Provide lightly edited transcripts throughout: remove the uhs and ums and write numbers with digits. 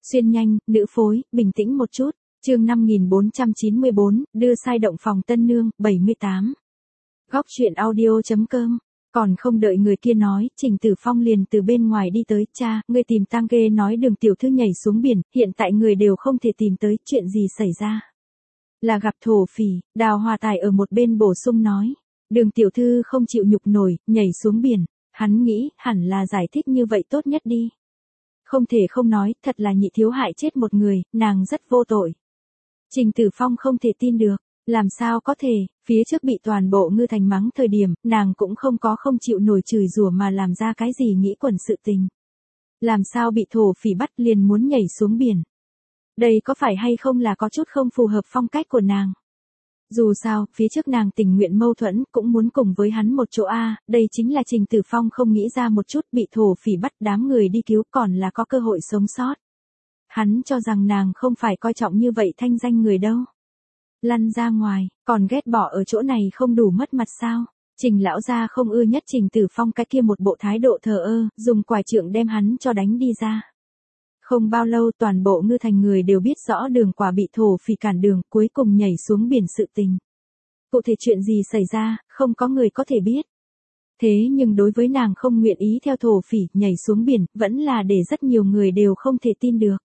Xuyên nhanh, nữ phối, bình tĩnh một chút. Chương 5494, đưa sai động phòng tân nương, 78. Góc chuyện audio.com. Còn không đợi người kia nói, Trình Tử Phong liền từ bên ngoài đi tới. Cha, ngươi tìm tang ghê nói Đường tiểu thư nhảy xuống biển, hiện tại người đều không thể tìm tới, chuyện gì xảy ra? Là gặp thổ phỉ. Đào Hòa Tài ở một bên bổ sung nói. Đường tiểu thư không chịu nhục nổi, nhảy xuống biển. Hắn nghĩ, hẳn là giải thích như vậy tốt nhất đi. Không thể không nói, thật là Nhị thiếu hại chết một người, nàng rất vô tội. Trình Tử Phong không thể tin được, làm sao có thể, phía trước bị toàn bộ Ngư Thành mắng thời điểm, nàng cũng không chịu nổi chửi rủa mà làm ra cái gì nghĩ quẩn sự tình. Làm sao bị thổ phỉ bắt liền muốn nhảy xuống biển. Đây có phải hay không là có chút không phù hợp phong cách của nàng. Dù sao, phía trước nàng tình nguyện mâu thuẫn cũng muốn cùng với hắn một chỗ đây chính là Trình Tử Phong không nghĩ ra một chút, bị thổ phỉ bắt đám người đi cứu còn là có cơ hội sống sót. Hắn cho rằng nàng không phải coi trọng như vậy thanh danh người đâu. Lăn ra ngoài, còn ghét bỏ ở chỗ này không đủ mất mặt sao? Trình lão gia không ưa nhất Trình Tử Phong cái kia một bộ thái độ thờ ơ, dùng quải trượng đem hắn cho đánh đi ra. Không bao lâu toàn bộ Ngư Thành người đều biết rõ Đường Quả bị thổ phỉ cản đường, cuối cùng nhảy xuống biển sự tình. Cụ thể chuyện gì xảy ra, không có người có thể biết. Thế nhưng đối với nàng không nguyện ý theo thổ phỉ nhảy xuống biển, vẫn là để rất nhiều người đều không thể tin được.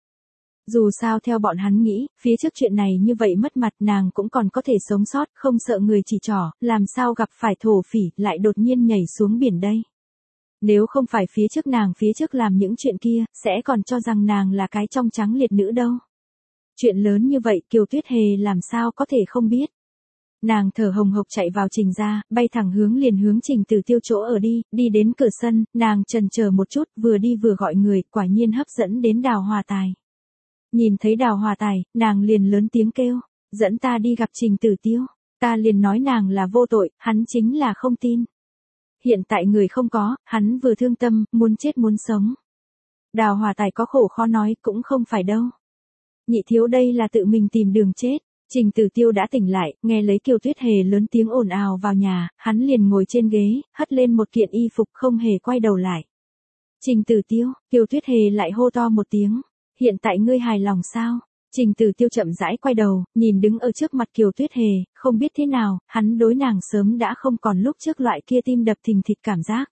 Dù sao theo bọn hắn nghĩ, phía trước chuyện này như vậy mất mặt nàng cũng còn có thể sống sót, không sợ người chỉ trỏ, làm sao gặp phải thổ phỉ lại đột nhiên nhảy xuống biển đây. Nếu không phải phía trước làm những chuyện kia, sẽ còn cho rằng nàng là cái trong trắng liệt nữ đâu. Chuyện lớn như vậy Kiều Tuyết Hề làm sao có thể không biết. Nàng thở hồng hộc chạy vào Trình gia, bay thẳng hướng Trình Tử Tiêu chỗ ở đi đến cửa sân, nàng chần chờ một chút, vừa đi vừa gọi người, quả nhiên hấp dẫn đến Đào Hòa Tài. Nhìn thấy Đào Hòa Tài, nàng liền lớn tiếng kêu, dẫn ta đi gặp Trình Tử Tiêu, ta liền nói nàng là vô tội, hắn chính là không tin. Hiện tại người không có, hắn vừa thương tâm, muốn chết muốn sống. Đào Hòa Tài có khổ khó nói, cũng không phải đâu. Nhị thiếu đây là tự mình tìm đường chết. Trình Tử Tiêu đã tỉnh lại, nghe lấy Kiều Tuyết Hề lớn tiếng ồn ào vào nhà, hắn liền ngồi trên ghế, hất lên một kiện y phục không hề quay đầu lại. Trình Tử Tiêu, Kiều Tuyết Hề lại hô to một tiếng. Hiện tại ngươi hài lòng sao? Trình Tử Tiêu chậm rãi quay đầu, nhìn đứng ở trước mặt Kiều Tuyết Hề, không biết thế nào, hắn đối nàng sớm đã không còn lúc trước loại kia tim đập thình thịch cảm giác.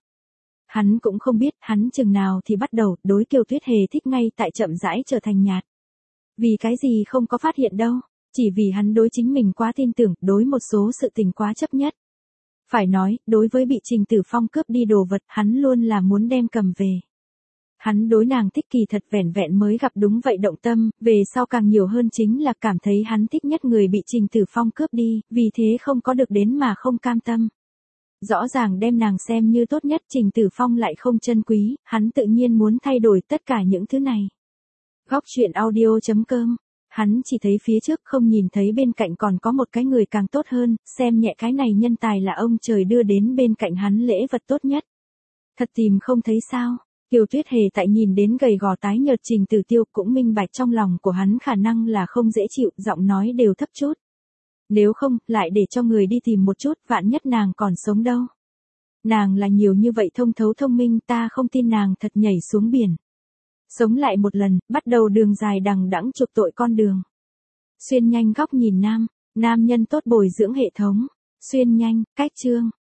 Hắn cũng không biết, hắn chừng nào thì bắt đầu, đối Kiều Tuyết Hề thích ngay tại chậm rãi trở thành nhạt. Vì cái gì không có phát hiện đâu, chỉ vì hắn đối chính mình quá tin tưởng, đối một số sự tình quá chấp nhất. Phải nói, đối với bị Trình Tử Phong cướp đi đồ vật, hắn luôn là muốn đem cầm về. Hắn đối nàng thích kỳ thật vẻn vẹn mới gặp đúng vậy động tâm, về sau càng nhiều hơn chính là cảm thấy hắn thích nhất người bị Trình Tử Phong cướp đi, vì thế không có được đến mà không cam tâm. Rõ ràng đem nàng xem như tốt nhất, Trình Tử Phong lại không trân quý, hắn tự nhiên muốn thay đổi tất cả những thứ này. Góc chuyện audio.com. Hắn chỉ thấy phía trước không nhìn thấy bên cạnh còn có một cái người càng tốt hơn, xem nhẹ cái này nhân tài là ông trời đưa đến bên cạnh hắn lễ vật tốt nhất. Thật tìm không thấy sao? Kiều Tuyết Hề tại nhìn đến gầy gò tái nhợt Trình Tử Tiêu cũng minh bạch trong lòng của hắn khả năng là không dễ chịu, giọng nói đều thấp chút. Nếu không, lại để cho người đi tìm một chút, vạn nhất nàng còn sống đâu. Nàng là nhiều như vậy thông thấu thông minh, ta không tin nàng thật nhảy xuống biển. Sống lại một lần, bắt đầu đường dài đằng đẵng chuộc tội con đường. Xuyên nhanh góc nhìn nam nhân tốt bồi dưỡng hệ thống. Xuyên nhanh, cách chương.